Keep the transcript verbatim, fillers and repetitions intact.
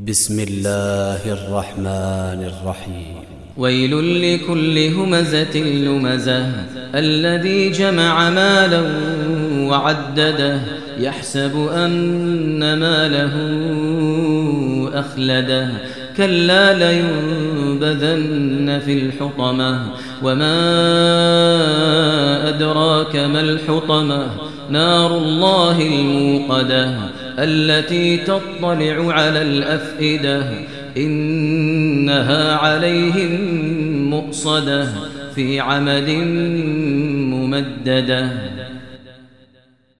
بسم الله الرحمن الرحيم. ويل لكل همزة لمزة الذي جمع مالا وعدده يحسب أن ماله أخلده كلا لينبذن في الحطمة وما أدراك ما الحطمة نار الله الموقدة التي تطلع على الأفئدة إنها عليهم مؤصدة في عمد ممددة.